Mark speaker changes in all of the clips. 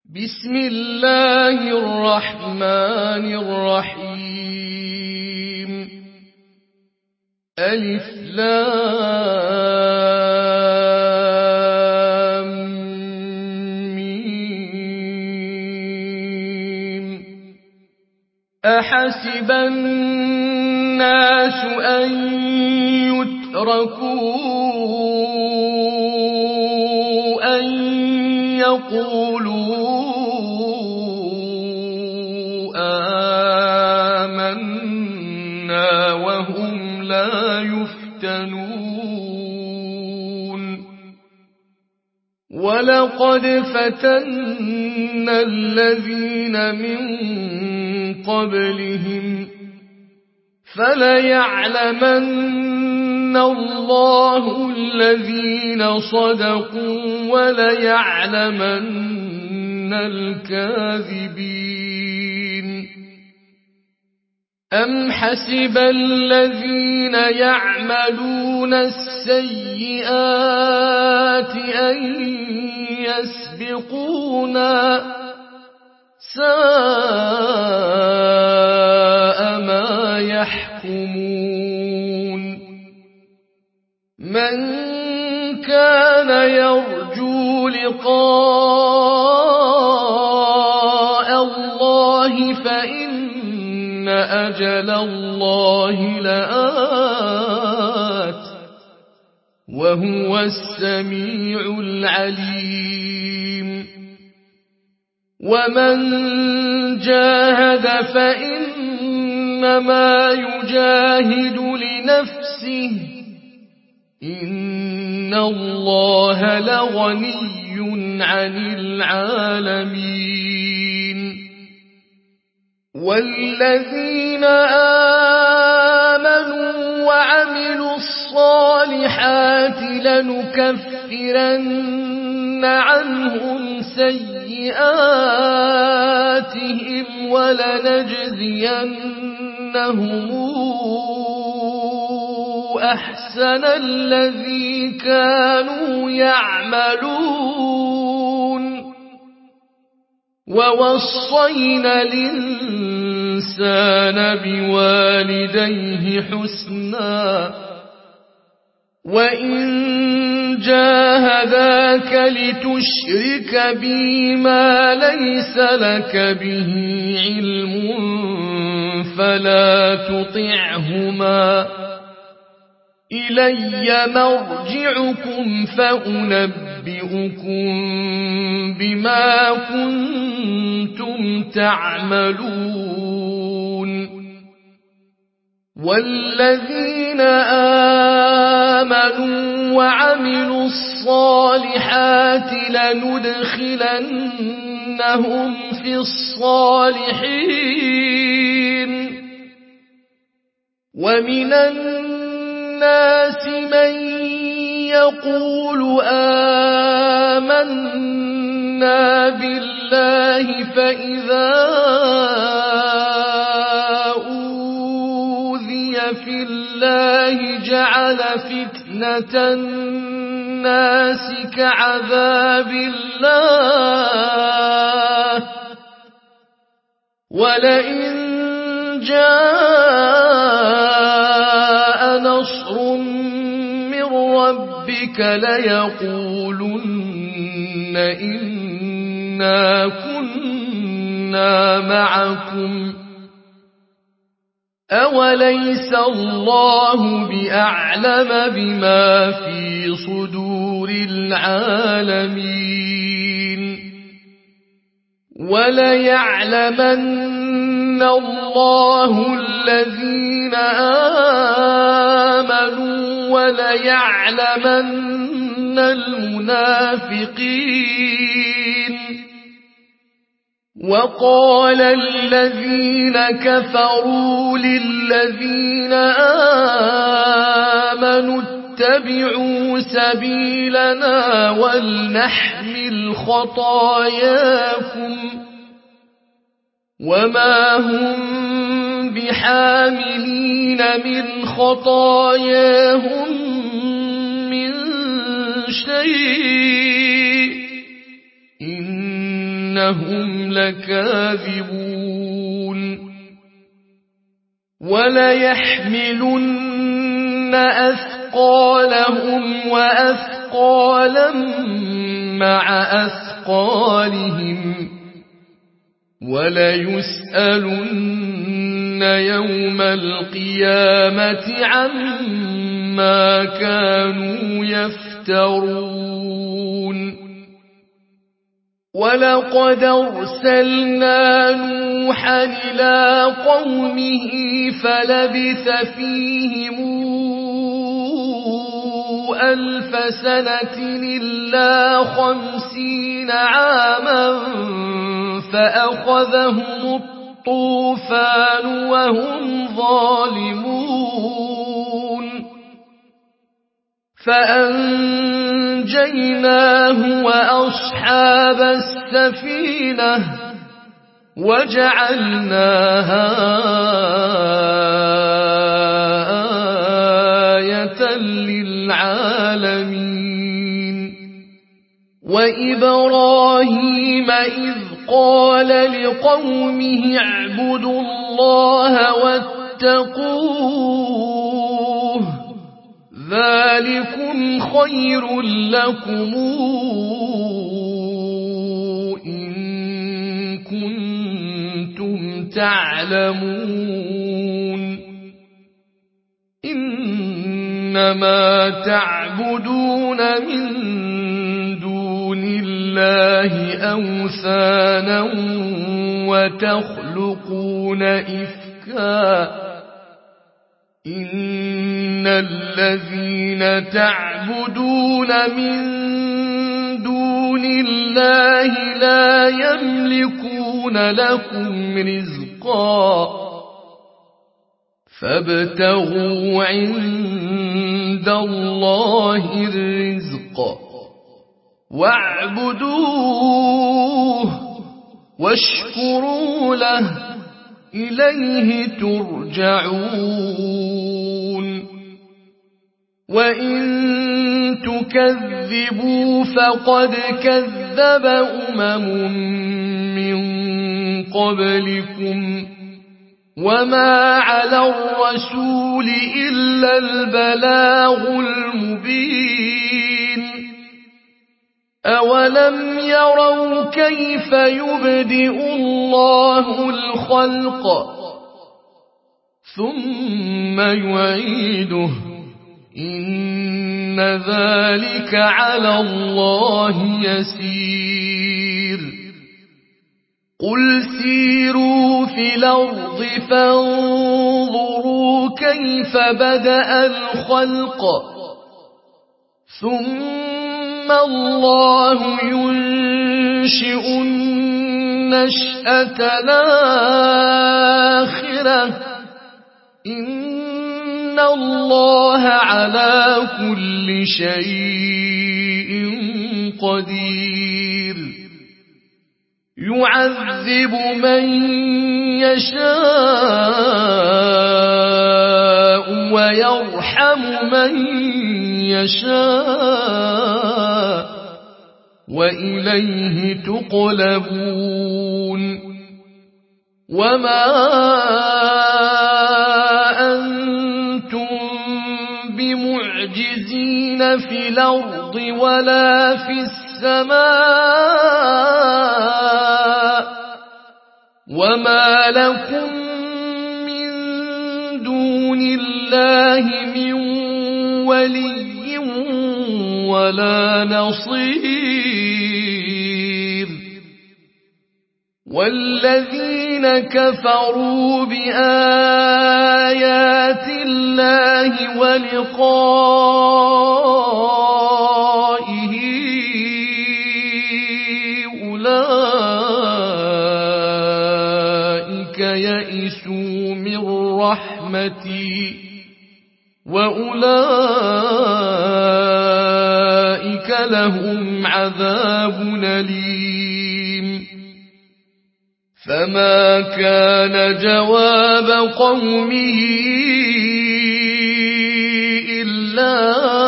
Speaker 1: بسم الله الرحمن الرحيم ألف لام ميم أحسب الناس أن يتركوا أن يقولوا آمنا وهم لا يفتنون ولقد فتنا الذين من قبلهم فليعلمن الله الذين صدقوا وليعلمن الكاذبين أم حسب الذين يعملون السيئات أن يسبقونا ساء ما يحكمون من كان يرجو لقاء الله فإن أجل الله لآت وهو السميع العليم ومن جاهد فإنما يجاهد لنفسه إن الله لغني عن العالمين والذين آمنوا وعملوا الصالحات لنكفرن عنهم سيئاتهم ولنجزينهم أحسن الذي كانوا يعملون ووصينا الإنسان بوالديه حسنا وإن جاهداك لتشرك بي ما ليس لك به علم فلا تطعهما إلي مرجعكم فأنبئكم بما كنتم تعملون والذين آمنوا وعملوا الصالحات لندخلنهم في الصالحين ومن الناس من يقول آمنا بالله فإذا أوذي في الله جعل فتنة الناس كعذاب الله ولئن جاء نصر من ربك ليقولن إنا كنا معكم أوليس الله بأعلم بما في صدور العالمين وليعلمن الله الذين آمنوا وليعلمن المنافقين وقال الذين كفروا للذين آمنوا اتبعوا سبيلنا ولنحمل خطاياكم وما هم بحاملين من خطاياهم من شيء إنهم لكاذبون وليحملن أثقالهم وأثقالا مع أثقالهم وليسألن يوم القيامة عما كانوا يفترون ولقد أرسلنا نوحا إلى قومه فلبث فيهم 1000 سنة إلا 50 عاما فأخذهم الطوفان وهم ظالمون فأنجيناه وأصحاب السفينة وجعلناها آية للعالمين وإبراهيم إذ قال لقومه اعبدوا الله واتقوه ذلكم خير لكم إن كنتم تعلمون إنما تعبدون من دون الله أوثانا وتخلقون إفكا إن الذين تعبدون من دون الله لا يملكون لكم رزقا فابتغوا عند الله الرزق واعبدوه واشكروا له إليه ترجعون وإن تكذبوا فقد كذب من قبلكم وما على الرسول إلا البلاغ المبين أولم يروا كيف يبدئ الله الخلق ثم يعيده إن ذلك على الله يسير قل سيروا في الأرض فانظروا كيف بدأ الخلق ثم الله ينشئ النشأة الآخرة إن الله على كل شيء قدير يعذب من يشاء ويرحم من يشاء وإليه تقلبون وما أنتم بمعجزين في الأرض ولا في السماء وما لكم من دون الله من ولي ولا نصير والذين كفروا بآيات الله ولقائه أولئك يئسوا من رحمتي وأولئك لهم عذاب أليم فما كان جواب قومه إلا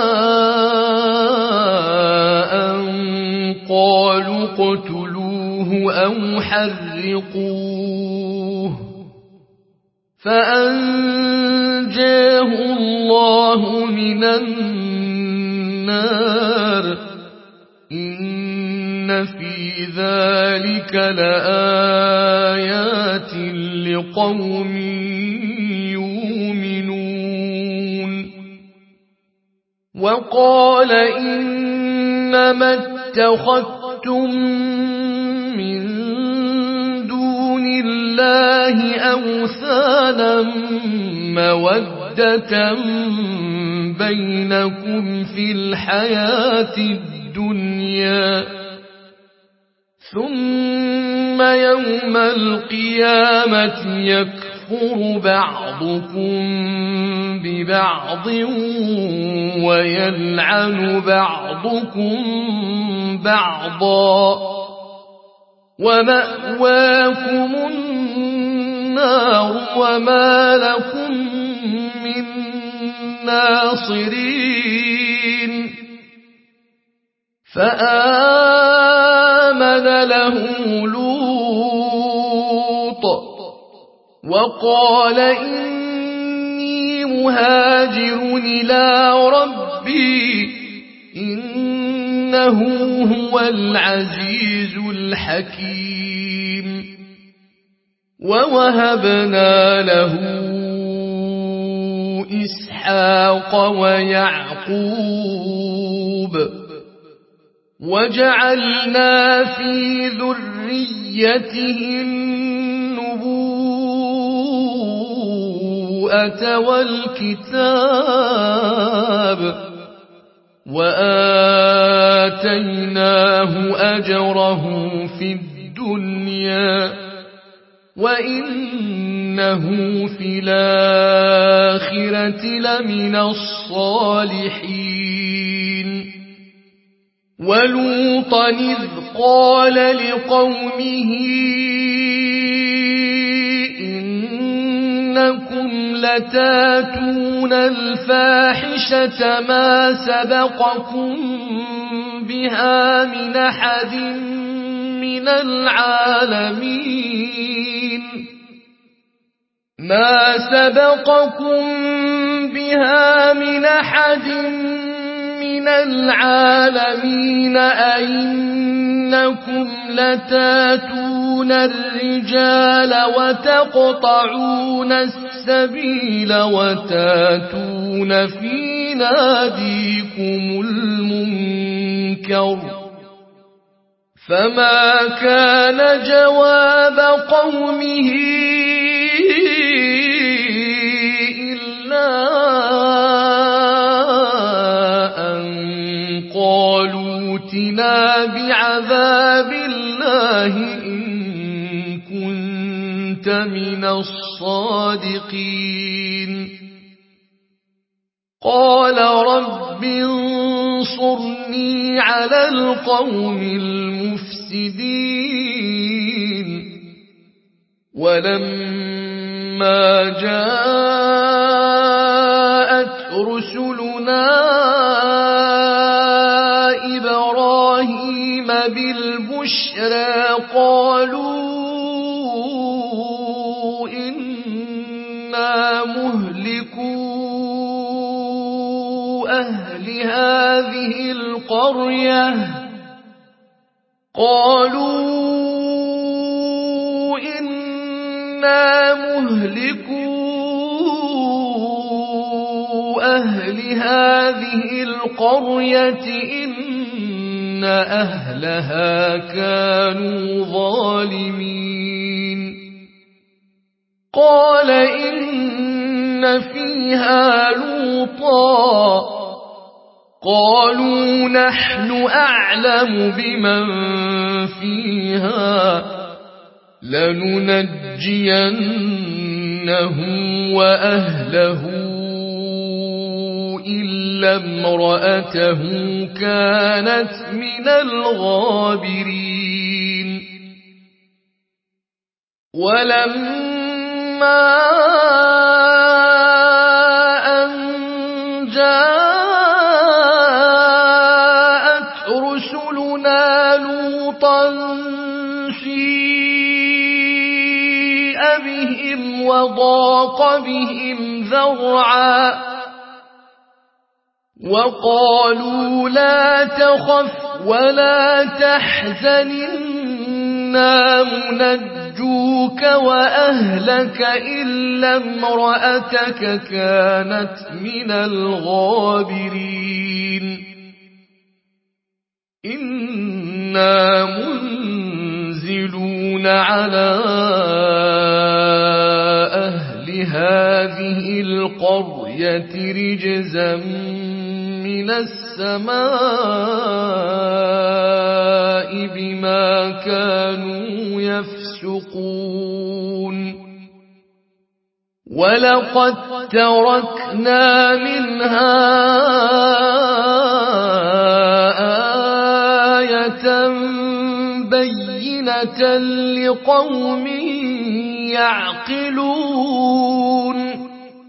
Speaker 1: أن قالوا اقتلوه منه أو حرقوه فأنجاه الله من النار إن في ذلك لآيات لقوم يؤمنون وقال إنما اتخذتم من دون الله أوثانا مودة بينكم في الحياة الدنيا ثم يوم القيامة يكفر بعضكم ببعض ويلعن بعضكم بعضا ومأواكم النار وما لكم من ناصرين فآمن له لوط وقال إني مهاجر إلى ربي إنه هو العزيز الحكيم ووهبنا له إسحاق ويعقوب وجعلنا في ذريته النبوءة والكتاب وآتيناه أجره في الدنيا وإنه في الآخرة لمن الصالحين ولوطا إذ قال لقومه إنكم لتاتون الفاحشة ما سبقكم بها من أحد من العالمين ما سبقكم بها من أحد من العالمين أئنكم لتاتون الرجال وتقطعون السبيل وتاتون في ناديكم المنكر فما كان جواب قومه إلا أن قالوا ائتنا بعذاب الله إن كنت من الصادقين قال رب انصرني على القوم المفسدين ولما جاءت رسلنا إبراهيم بالبشرى قالوا إنا مهلكو أهل هذه القرية إن أهلها كانوا ظالمين قال إن فيها لوطا قالوا نحن أعلم بمن فيها لننجينه وأهله إلا امرأته كانت من الغابرين ولما أن جاءت رسلنا لوطا بهم وضاق بهم ذرعا وقالوا لا تخف ولا تحزن إنا منجوك وأهلك إلا امرأتك كانت من الغابرين إنا منزلون على أهل هذه القرية رجزا من السماء بما كانوا يفسقون ولقد تركنا منها آية بينة لقوم يعقلون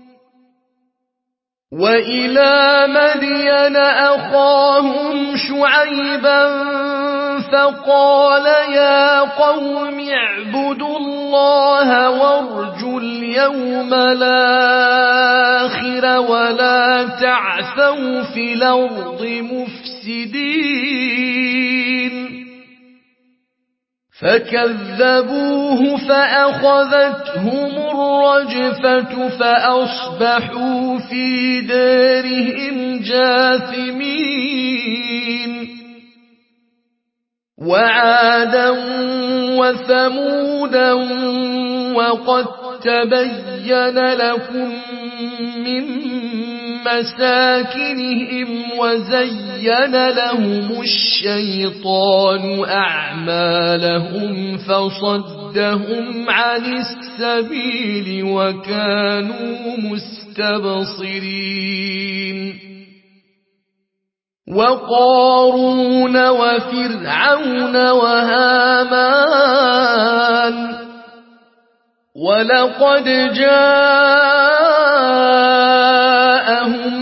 Speaker 1: وإلى مدين أخاهم شعيبا فقال يا قوم اعبدوا الله وارجوا اليوم الآخر ولا تعثوا في الأرض مفسدين فكذبوه فأخذتهم الرجفة فأصبحوا في دارهم جاثمين وعادا وثمودا وقد تبين لكم من مساكنهم وزين لهم الشيطان أعمالهم فصدهم عن السبيل وكانوا مستبصرين وقارون وفرعون وهامان ولقد جاءهم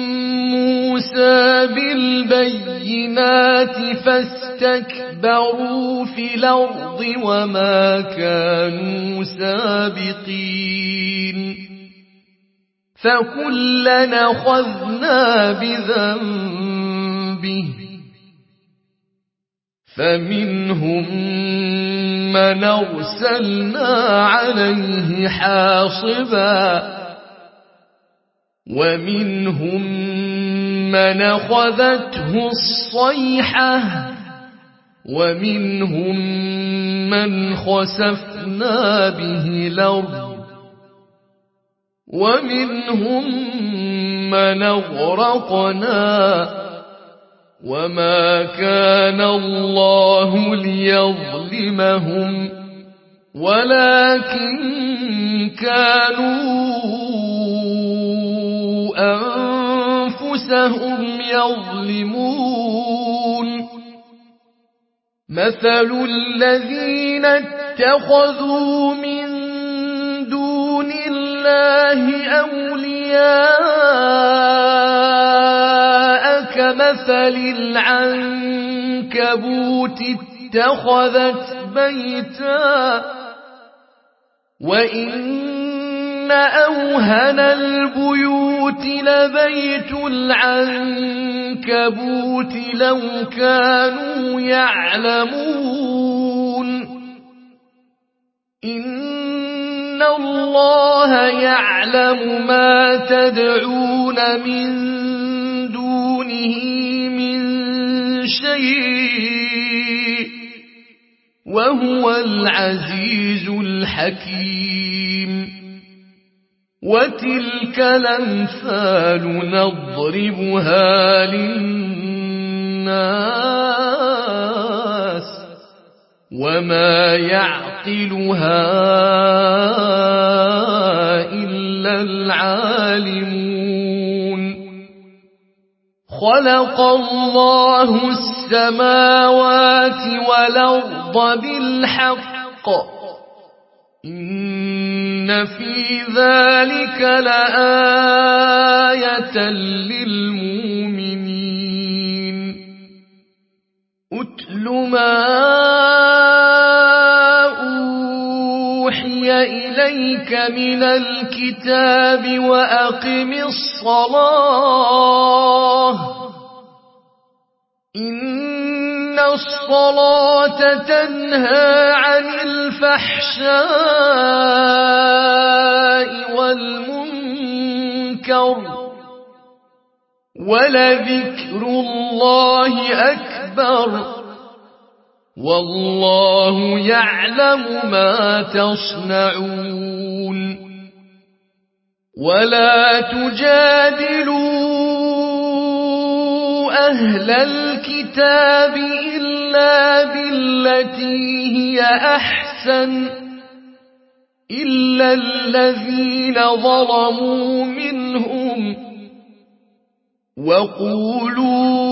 Speaker 1: موسى بالبينات فاستكبروا في الأرض وما كانوا سابقين فكلنا أخذنا بذنبه فمنهم من أرسلنا عليه حاصبا ومنهم من أخذته الصيحة ومنهم من خسفنا به الأرض ومنهم من أغرقنا وما كان الله ليظلمهم ولكن كانوا أنفسهم يظلمون مثل الذين اتخذوا من دون الله أولياء كمثل العنكبوت اتخذت بيتا وإن أوهن البيوت لبيت العنكبوت لو كانوا يعلمون إن الله يعلم ما تدعون من دونه من شيء وهو العزيز الحكيم وتلك الأمثال نضربها للناس وما يعقلها إلا العالمون خلق الله السماوات والأرض بالحق إن في ذلك لآية للمؤمنين أتل ما أوحي أوحي إليك من الكتاب وأقم الصلاة إن الصلاة تنهى عن الفحشاء والمنكر ولذكر الله أكبر والله يعلم ما تصنعون ولا تجادلوا أهل الكتاب إلا بالتي هي أحسن إلا الذين ظلموا منهم وقولوا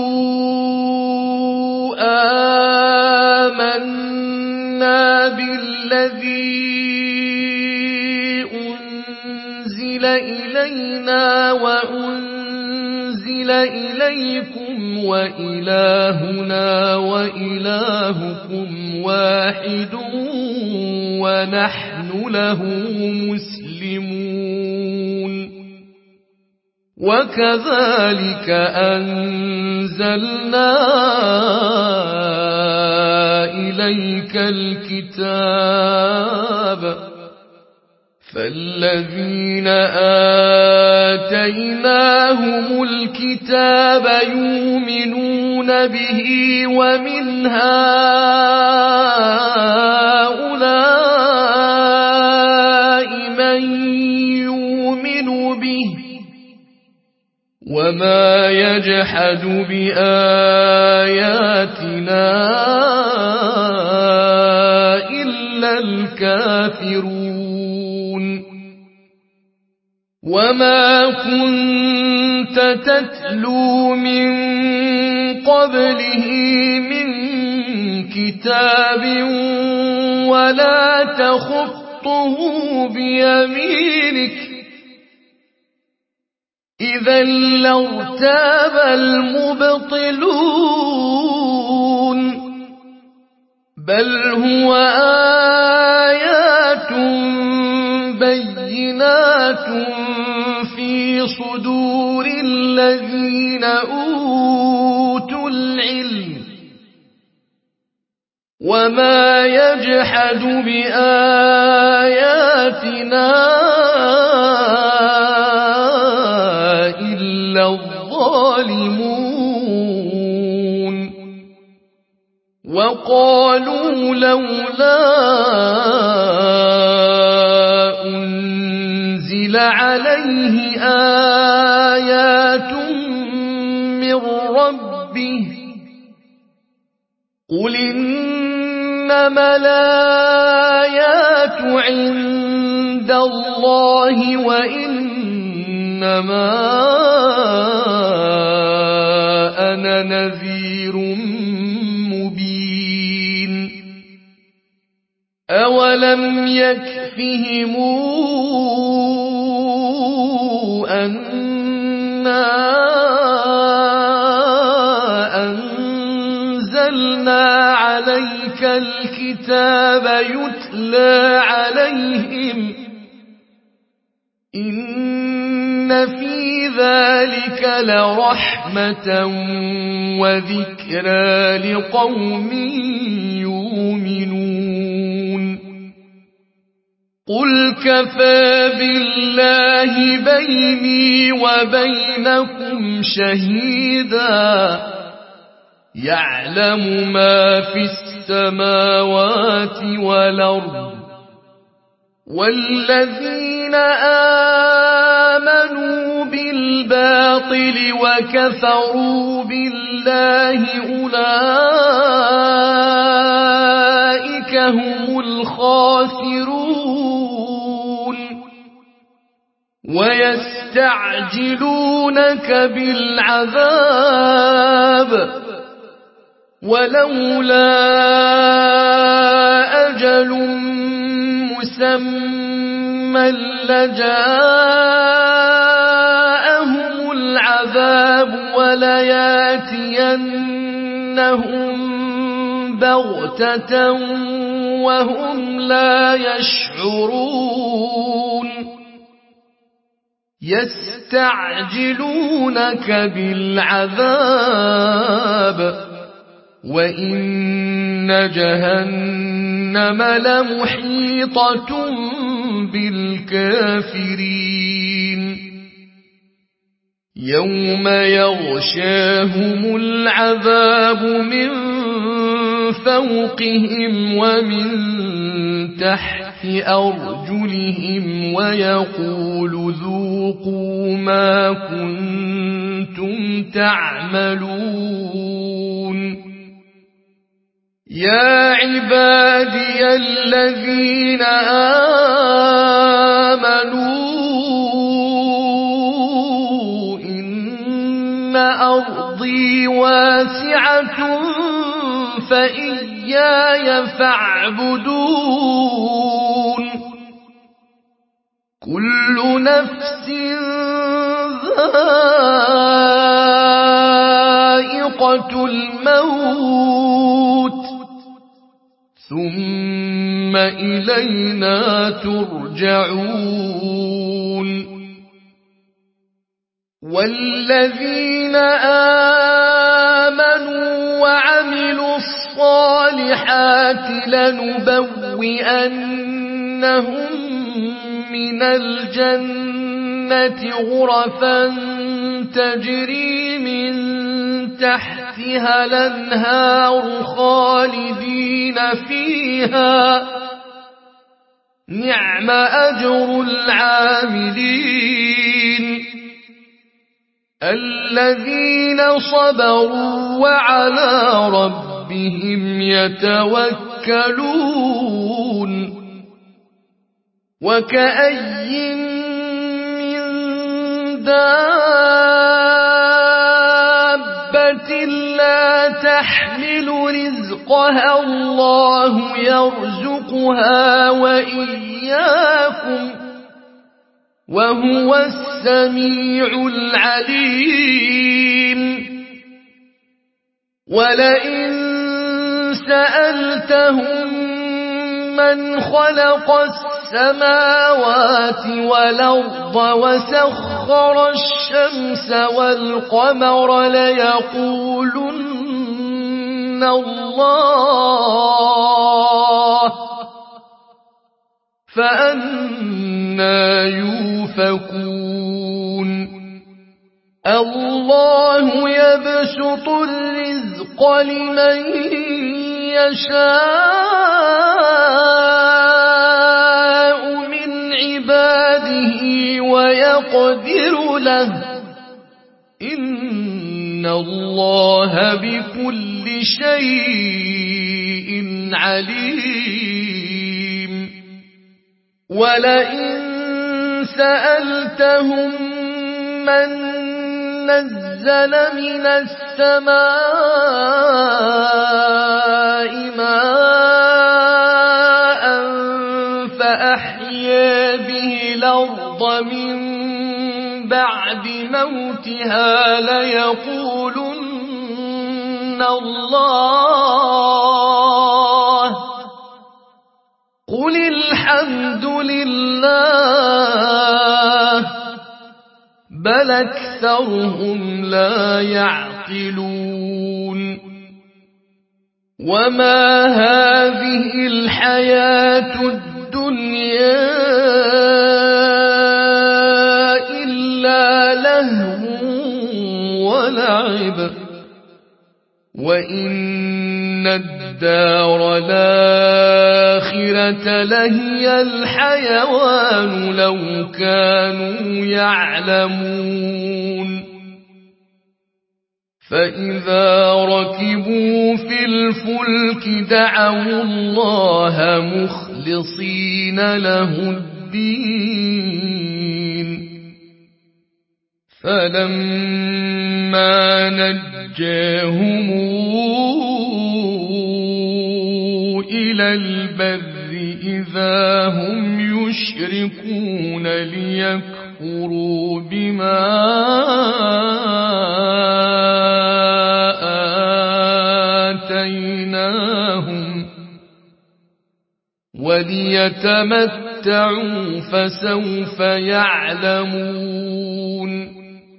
Speaker 1: آمنا بالذي أنزل إلينا وأنزل إليكم وإلهنا وإلهكم واحد ونحن له مسلمون وكذلك أنزلنا إليك الكتاب فالذين آتيناهم الكتاب يؤمنون به ومن هؤلاء من يؤمن به وما يجحد بآياتنا إلا الكافرون وما كنت تتلو من قبله من كتاب ولا تخطه بيمينك إذا لارتاب المبطلون بل هو آيات بينات في صدور الذين أوتوا العلم وما يجحد بآياتنا إلا الظالمون وقالوا لولا أنزل عليه آيات من ربه قل إنما الآيات عند الله وإنما أنا نذير مبين أولم يكفهم أنا أنزلنا عليك الكتاب يتلى عليهم إن في ذلك لرحمة وذكرى لقوم يؤمنون قل كفى بالله بيني وبينكم شهيدا يعلم ما في السماوات والأرض والذين آمنوا بالباطل وكفروا بالله أولئك هم الخاسرون ويستعجلونك بالعذاب ولولا أجل مسمى لجاءهم العذاب ولياتينهم بغتة وهم لا يشعرون يستعجلونك بالعذاب وإن جهنم لمحيطة بالكافرين يوم يغشاهم العذاب من فوقهم ومن تحت أرجلهم ويقول ذوقوا ما كنتم تعملون يا عبادي الذين آمنوا إن أرضي واسعة فإياي فاعبدون كل نفس ذائقة الموت ثم إلينا ترجعون والذين آمنوا وعملوا الصالحات لنبوئنهم من الجنة غرفا تجري من تحتها الأنهار خالدين فيها نعم أجر العاملين الذين صبروا وعلى ربهم يتوكلون وكأي من دابة لا تحمل رزقها الله يرزقها وإياكم وهو السميع العليم ولئن سألتهم من خلق السماوات والأرض وسخر الشمس والقمر ليقولن الله فأنى يؤفكون الله يبسط الرزق لمن يشاء من عباده ويقدر له إن الله بكل شيء عليم ولئن سألتهم من نزل من السماء ماء فأحيا به الأرض من بعد موتها ليقولن الله قل الحمد لله بل أكثرهم لا يعقلون وما هذه الحياة الدنيا إلا لهو ولعب وإن الدار الآخرة لهي الحيوان لو كانوا يعلمون فإذا ركبوا في الفلك دعوا الله مخلصين له الدين فلما نجاهم إلى البر إذا هم يشركون ليكفروا بما آتيناهم وليتمتعوا فسوف يعلمون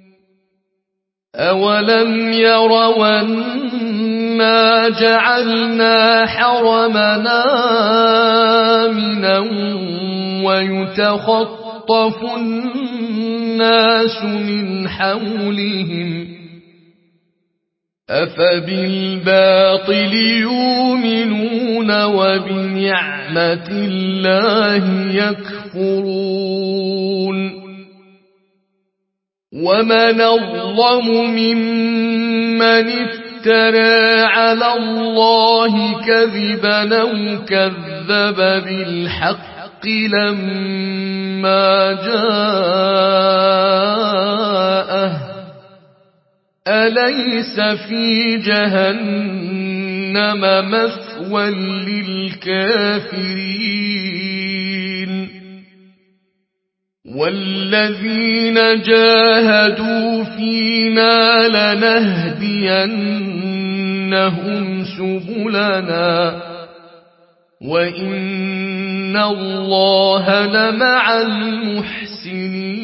Speaker 1: أولم يروا أنا جعلنا حرمنا آمنا ويتخطف الناس من حولهم أفبالباطل يؤمنون وبنعمة الله يكفرون ومن أظلم ممن افترى على الله كذبا أو كذب بالحق لما جاءه أليس في جهنم مثوى للكافرين والذين جاهدوا فينا لنهدينهم سبلنا وإن الله لمع المحسنين